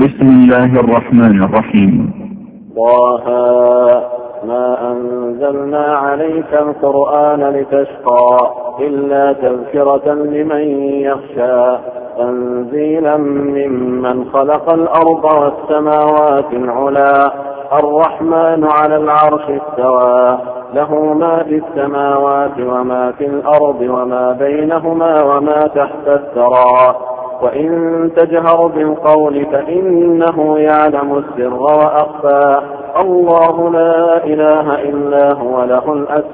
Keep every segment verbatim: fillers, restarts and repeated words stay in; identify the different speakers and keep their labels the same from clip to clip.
Speaker 1: بسم الله الرحمن الرحيم.
Speaker 2: طه ما أنزلنا عليك القرآن لتشقى إلا تذكرة لمن يخشى تنزيلا ممن خلق الأرض والسماوات العلى الرحمن على العرش استوى له ما في السماوات وما في الأرض وما بينهما وما تحت الثرى وإن تجهر بالقول فإنه يعلم السر وأخفى الله لا إله إلا هو له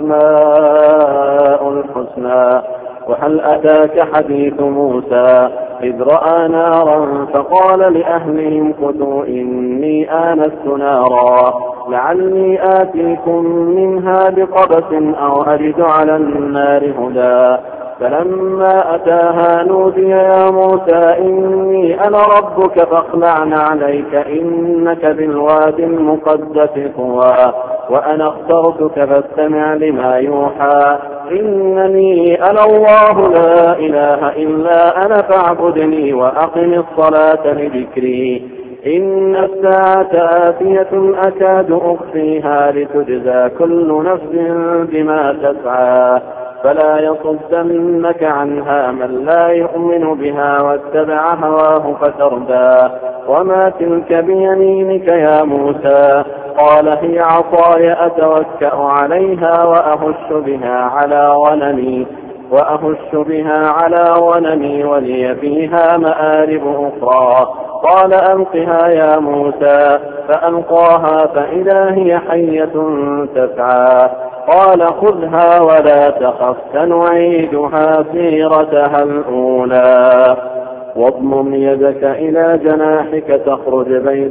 Speaker 2: الأسماء الحسنى. وهل أتاك حديث موسى إذ رأى نارا فقال لأهلهم كثوا إني آنست نارا لعلي آتيكم منها بقبس أو أجد على النار هدى فلما أتاها نودي يا موسى إني أنا ربك فاخلع عليك إنك بالوادي المقدس طوى وأنا اخترتك فاستمع لما يوحى إنني أنا الله لا إله إلا أنا فاعبدني وأقم الصلاة لذكري إن الساعة آتية أكاد أخفيها لتجزى كل نفس بما تسعى فلا يصدنك عنها من لا يؤمن بها واتبع هواه فتردى وما تلك بيمينك يا موسى قال هي عصاي أتوكأ عليها وأهش بها على غنمي وأهش بها على غنمي ولي فيها مآرب أخرى قال ألقها يا موسى فألقاها فإذا هي حية تسعى قال خذها ولا تخف سنعيدها سيرتها الأولى واضمم يدك إلى جناحك تخرج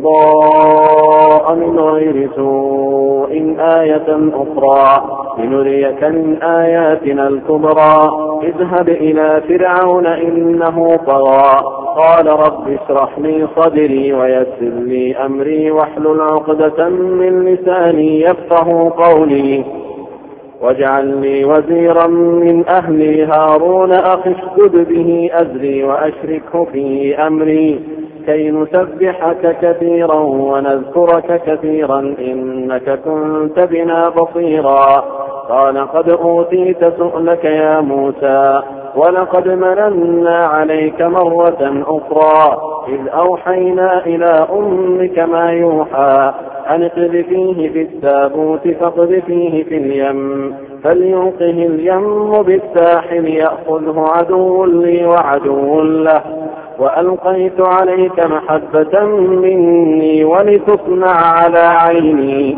Speaker 2: بيضاء من غير سوء آية أخرى لنريك من آياتنا الكبرى اذهب إلى فرعون إنه طغى قال رب اشرح لي صدري ويسر لي أمري واحلل عقدة من لساني يفقه قولي واجعل لي وزيرا من أهلي هارون أخي اشدد به أزري وأشركه في أمري كي نسبحك كثيرا ونذكرك كثيرا إنك كنت بنا بصيرا قال قد أوتيت سؤلك يا موسى ولقد مننا عليك مرة أخرى إذ أوحينا إلى أمك ما يوحى أن اقذفيه في التابوت فاقذفيه في اليم فليلقه اليم بالساحل يأخذه عدو لي وعدو له وألقيت عليك محبة مني ولتصنع على عيني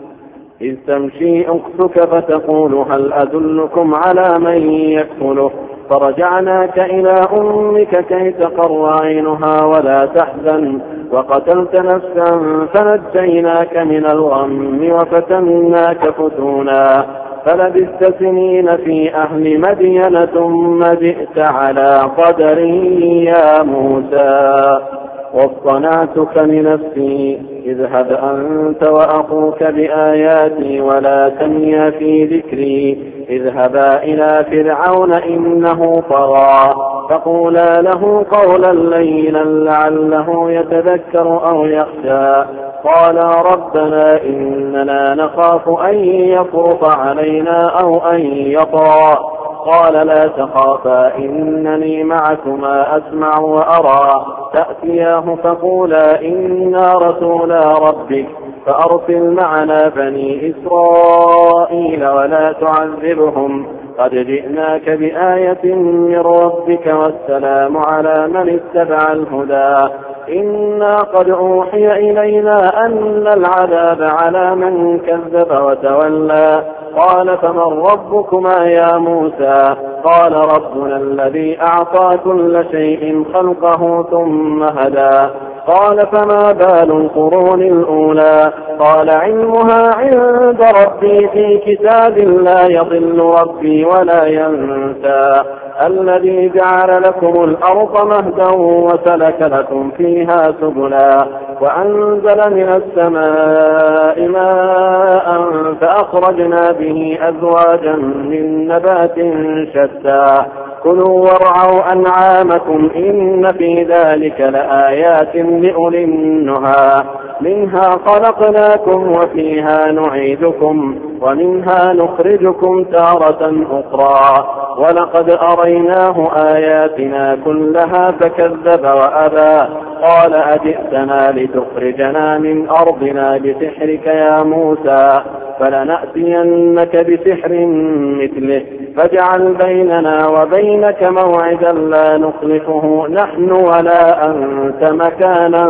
Speaker 2: إذ تمشي أختك فتقول هل أدلكم على من يكفله فرجعناك إلى أمك كي تقر عينها ولا تحزن وقتلت نفسا فنجيناك من الغم وفتناك فتونا فلبثت سنين في أهل مدين ثم جئت على قدر يا موسى واصطنعتك لنفسي اذهب أنت وأخوك بآياتي ولا تنيا في ذكري اذهبا إلى فرعون إنه طغى فقولا له قولا لينا لعله يتذكر أو يخشى قالا ربنا إننا نخاف أن يفرط علينا أو أن يطغى قال لا تخافا إنني معكما أسمع وأرى تأتياه فقولا إنا رسولا ربك فأرسل معنا بني إسرائيل ولا تعذبهم قد جئناك بآية من ربك والسلام على من اتبع الهدى إنا قد أوحي إلينا أن العذاب على من كذب وتولى قال فمن ربكما يا موسى قال ربنا الذي أعطى كل شيء خلقه ثم هدى قال فما بال القرون الأولى قال علمها عند ربي في كتاب لا يضل ربي ولا ينسى الذي جعل لكم الأرض مهدا وسلك لكم فيها سبلا وأنزل من السماء ماء فأخرجنا به أزواجا من نبات شتى كلوا وارعوا أنعامكم إن في ذلك لآيات لأولي النهى منها خلقناكم وفيها نعيدكم ومنها نخرجكم تارة أخرى ولقد أريناه آياتنا كلها فكذب وأبى قال أجئتنا لتخرجنا من أرضنا بسحرك يا موسى فلنأتينك بسحر مثله فاجعل بيننا وبينك موعدا لا نخلفه نحن ولا أنت مكانا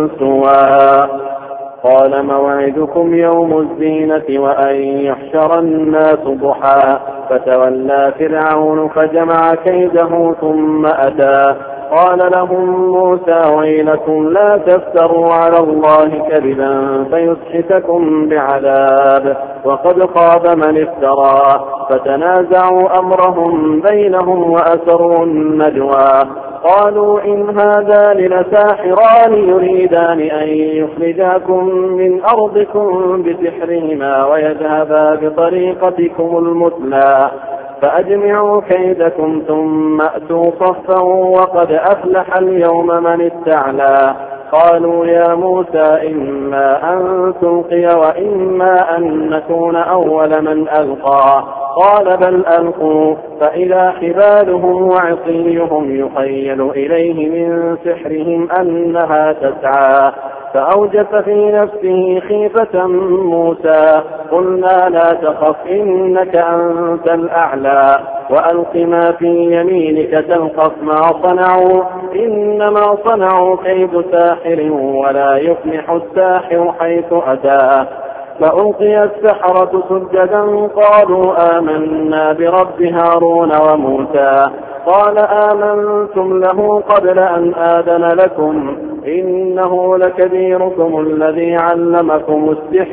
Speaker 2: سوى قال موعدكم يوم الزينة وأن يحشر الناس ضحى فتولى فرعون فجمع كيده ثم أتى قال لهم موسى ويلكم لا تفتروا على الله كذبا فيسحتكم بعذاب وقد خاب من افترى فتنازعوا أمرهم بينهم وأسروا النجوى قالوا إن هذان لساحران يريدان أن يخرجاكم من أرضكم بسحرهما ويذهبا بطريقتكم المثلى فأجمعوا كيدكم ثم أتوا صفا وقد أفلح اليوم من استعلى قالوا يا موسى إما أن تلقي وإما أن نكون أول من ألقى قال بل ألقوا فإذا حبالهم وعصيهم يخيل إليه من سحرهم أنها تسعى فأوجس في نفسه خيفة موسى قلنا لا تخف إنك أنت الأعلى وألق ما في يمينك تلقف ما صنعوا إنما صنعوا كيد ساحر ولا يفلح الساحر حيث أتى فألقي السحرة سجدا قالوا آمنا برب هارون وموسى قال آمنتم له قبل أن آذن لكم إنه لكبيركم الذي علمكم السحر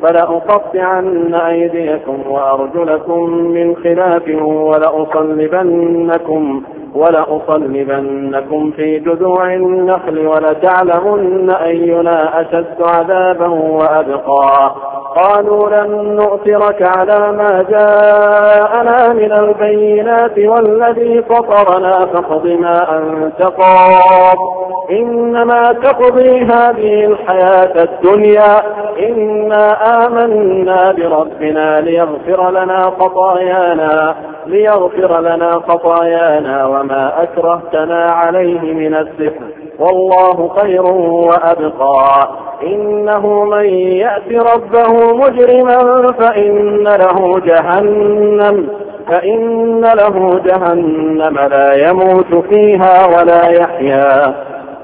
Speaker 2: فلأقطعن أيديكم وأرجلكم من خلاف ولأصلبنكم ولأصلبنكم في جذوع النخل ولتعلمن أينا أشد عذابا وأبقى قالوا لن نؤثرك على ما جاءنا من البينات والذي فطرنا فاقض ما أنت قاض إنما تقضي هذه الحياة الدنيا إنا آمنا بربنا ليغفر لنا خطايانا ليغفر لنا خطايانا وما أكرهتنا عليه من السحر والله خير وأبقى إنه من يأت ربه مجرما فإن له جهنم فإن له جهنم لا يموت فيها ولا يحيا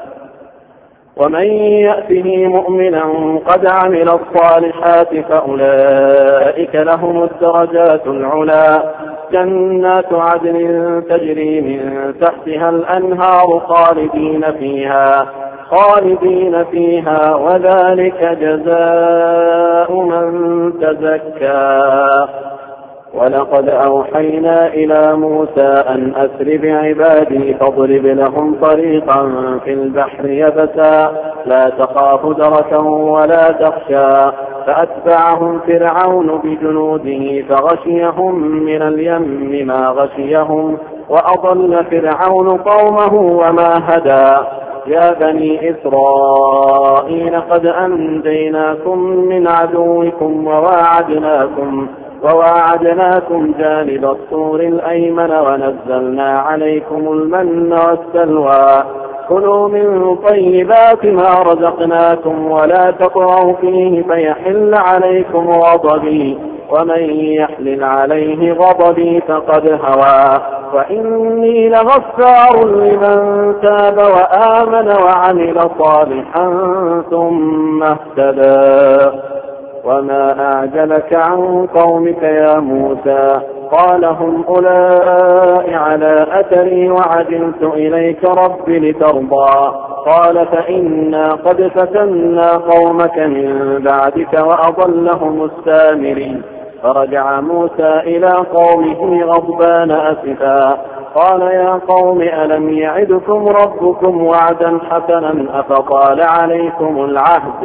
Speaker 2: ومن يأته مؤمنا قد عمل الصالحات فأولئك لهم الدرجات العلى جنات عدن تجري من تحتها الأنهار خالدين فيها خالدين فيها وذلك جزاء من تزكى ولقد أوحينا إلى موسى أن أسر بعبادي فاضرب لهم طريقا في البحر يبسا لا تخاف دركا ولا تخشى فأتبعهم فرعون بجنوده فغشيهم من اليم ما غشيهم وأضل فرعون قومه وما هدى يا بني إسرائيل قد أنجيناكم من عدوكم وواعدناكم وواعدناكم جانب الطور الأيمن ونزلنا عليكم المن والسلوى كلوا من طيبات ما رزقناكم ولا تطغوا فيه فيحل عليكم غضبي ومن يحلل عليه غضبي فقد هوى وإني لغفار لمن تاب وآمن وعمل صالحا ثم اهتدى وما أعجلك عن قومك يا موسى قال هم أولئك على أثري وعجلت إليك رب لترضى قال فإنا قد فتنا قومك من بعدك وأضلهم السامري فرجع موسى إلى قومه غضبان أسفا قال يا قوم ألم يعدكم ربكم وعدا حسنا أفطال عليكم العهد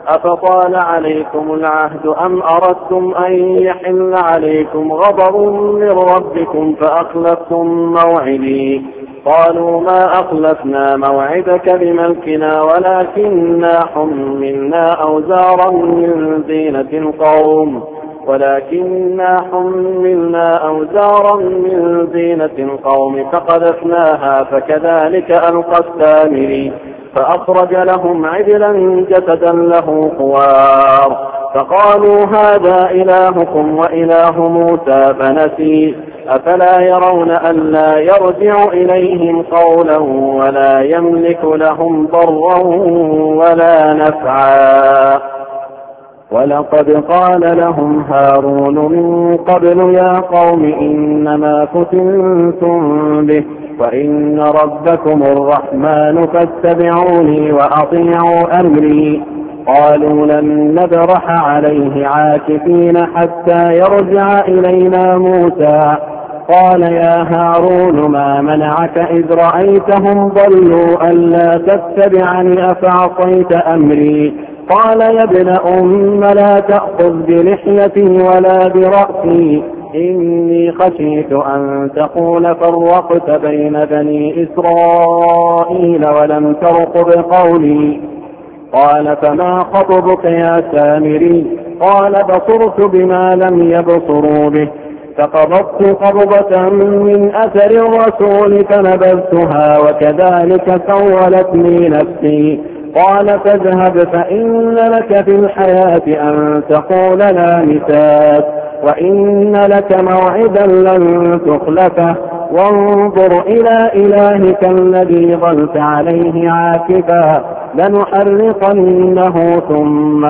Speaker 2: أفطال عليكم العهد أم أردتم أن يحل عليكم غضب من ربكم فأخلفتم موعدي؟ قالوا ما أخلفنا موعدك بملكنا ولكننا حملنا أوزارا من زينة القوم ولكننا حملنا أوزارا من زينة القوم فقذفناها فكذلك ألقى السامري فأخرج لهم عجلا جسدا له خوار فقالوا هذا إلهكم وإله موسى فنسي أفلا يرون ألا يرجع إليهم قولا ولا يملك لهم ضرا ولا نفعا. ولقد قال لهم هارون من قبل يا قوم إنما فتنتم به وإن ربكم الرحمن فاتبعوني وأطيعوا أمري. قالوا لن نبرح عليه عاكفين حتى يرجع إلينا موسى. قال يا هارون ما منعك إذ رأيتهم ضلوا ألا تتبعني أفعصيت أمري؟ قال يا ابن أم لا تأخذ بلحيتي ولا برأسي إني خشيت أن تقول فرقت بين بني إسرائيل ولم ترقب قولي. قال فما خطبك يا سامري؟ قال بصرت بما لم يبصروا به فقبضت قبضة من أثر الرسول فنبذتها وكذلك سولت لي نفسي. قال فاذهب فإن لك في الحياة أن تقول لا مساس وإن لك موعدا لن تخلفه وانظر إلى إلهك الذي ظلت عليه عاكفا لنحرقنه ثم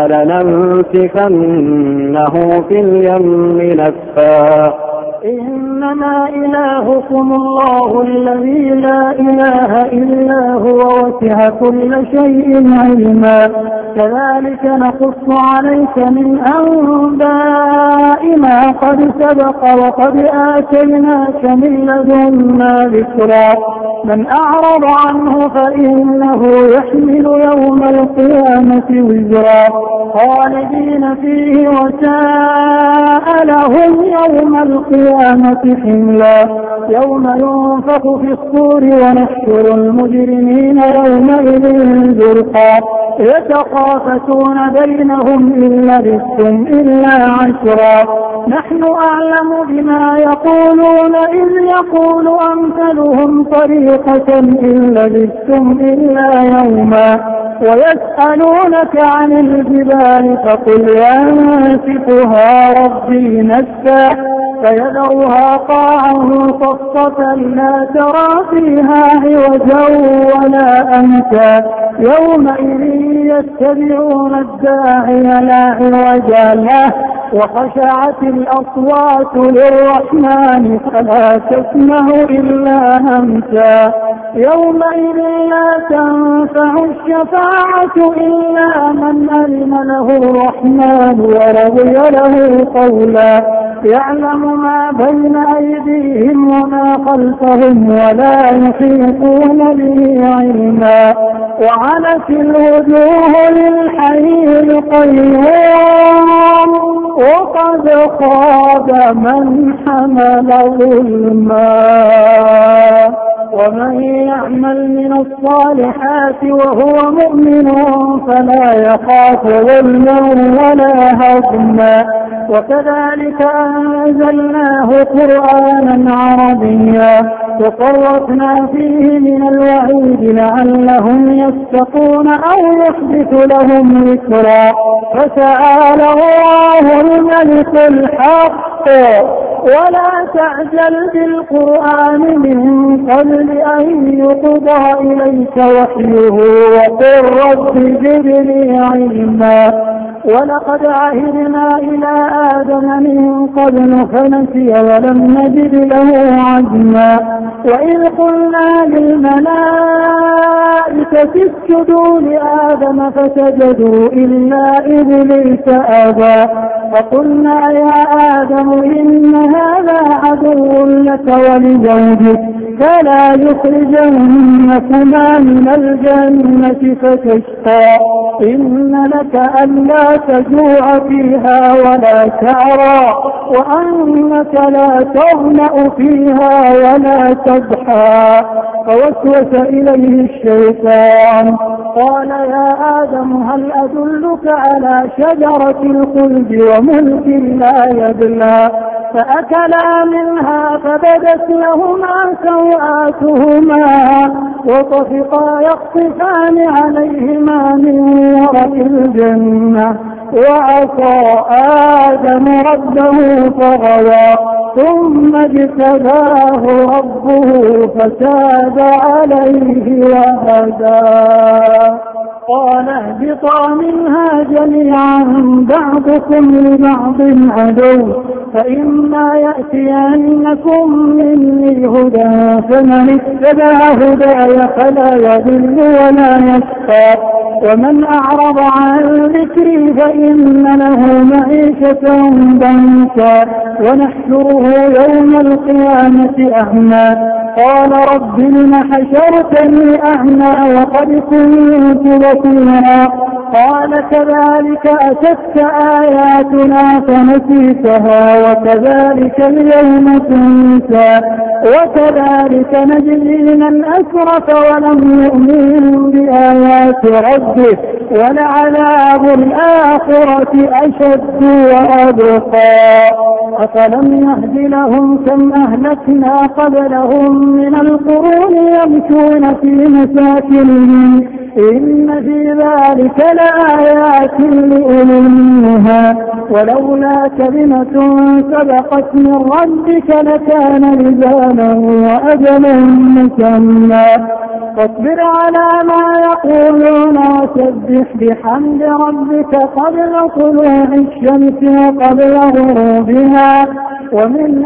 Speaker 2: لننسفنه في اليم نسفا.
Speaker 3: إنما إلهكم الله الذي لا إله إلا هو وسع كل شيء علما كذلك نقص عليك من أنباء ما قد سبق وقد آتيناك من لدنا ذكرا من أعرض عنه فإنه يحمل يوم القيامة وزرا خالدين فيه وساء لهم يوم القيامة حملا يوم ينفخ في الصور ونحشر المجرمين يومئذ زرقا يتخافتون بينهم إن لبثتم إلا عشرا نحن أعلم بما يقولون إذ يقول أمثلهم طريقة إن لبثتم إلا يوما ويسألونك عن الجبال فقل ينسفها ربي نسفا فيذرها قاعا صفصفا لا ترى فيها عوجا ولا أمتا يومئذ يتبعون الداعي لا عوج له وخشعت الأصوات للرحمن فلا تسمع إلا همسا يومئذ لا تنفع الشفاعة إلا من أذن له الرحمن ورضي له قولا يعلم ما بين أيديهم وما خلفهم ولا يحيطون به علما وعنت الوجوه للحي القيوم وقد خاب من حمل ظلما ومن يعمل من الصالحات وهو مؤمن فلا يخاف ظلما ولا هضما وكذلك أنزلناه قرآنا عربيا وصرفنا فيه من الوعيد لعلهم يتقون أو يحدث لهم ذكرا فتعالى الله الملك الحق ولا تعجل بالقرآن من قبل أن يقضى إليك وحيه وقل رب زدني علما ولقد عهدنا إلى آدم من قبل فنسي ولم نجد له عزما وإذ قلنا للملائكة اسجدوا لآدم فسجدوا إلا إبليس أبى فقلنا يا آدم إن هذا عدو لك ولزوجك فلا يخرجنكما من الجنة فتشقى إن لك ألا تجوع فيها ولا تعرى وأنك لا تظمأ فيها ولا تضحى. فوسوس إليه الشيطان قال يا آدم هل أدلك على شجرة الخلد وملك لا يبلى. فأكلا منها فبدت لهما سوآتهما وطفقا يخصفان عليهما من ورق الجنة وعصى آدم ربه فغوى ثم اجتباه ربه فتاب عليه وهدى. قال اهبطا منها جميعا بعضكم لبعض عدو فإما يأتينكم مني هدى فمن اتبع هداي فلا يضل ولا يشقى ومن أعرض عن ذكري فإن له معيشة ضنكا ونحشره يوم القيامة أعمى. قال رب لم حشرتني أعمى وقد كنت بصيرا قال كذلك أتتك آياتنا فنسيتها وكذلك اليوم تنسى وكذلك نجزي من أسرف ولم يؤمن بآيات ربه ولعذاب الآخرة أشد وأبقى. أفلم يهد لهم كم أهلكنا قبلهم من القرون يمشون في مساكنهم إن في ذلك لآيات لأولي النهى ولولا كلمة سبقت من ربك لكان لزاما وأجلا مسمى. فاصبر على ما يقولون وسبح بحمد ربك قبل طلوع الشمس وقبل غروبها ومن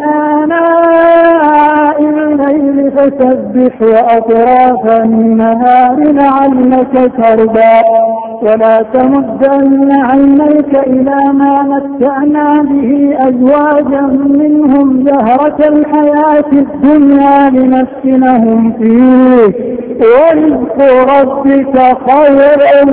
Speaker 3: آناء الليل فسبح وأطراف النهار لعلك ترضى. ولا تمدن عينيك إلى ما متعنا به أزواجا منهم زهرة الحياة الدنيا لنفتنهم فيه ورزق ربك خير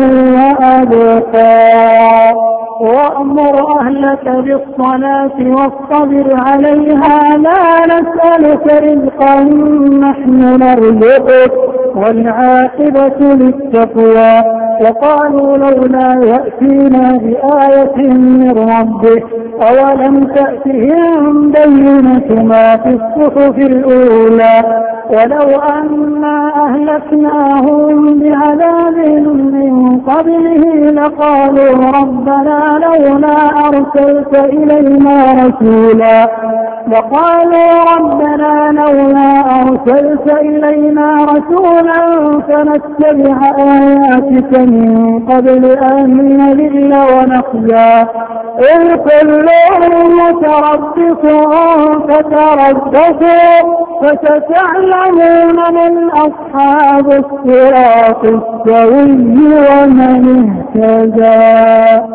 Speaker 3: وأبقى. وأمر أهلك بالصلاة واصطبر عليها لا نسألك رزقا نحن نرزقك والعاقبة للتقوى. وقالوا لولا يأتينا بآية من ربه أولم تأتهم بينة ما في الصحف الأولى ولو أنا أهلكناهم بعذاب من قبله لقالوا ربنا لولا أرسلت إلينا رسولا لقالوا ربنا لولا أرسلت إلينا رسولا فنتبع آياتك من قبل أن نذل ونخزى. إن كل متربص فتربصوا فستعلمون من أصحاب الصراط السوي ومن اهتدى.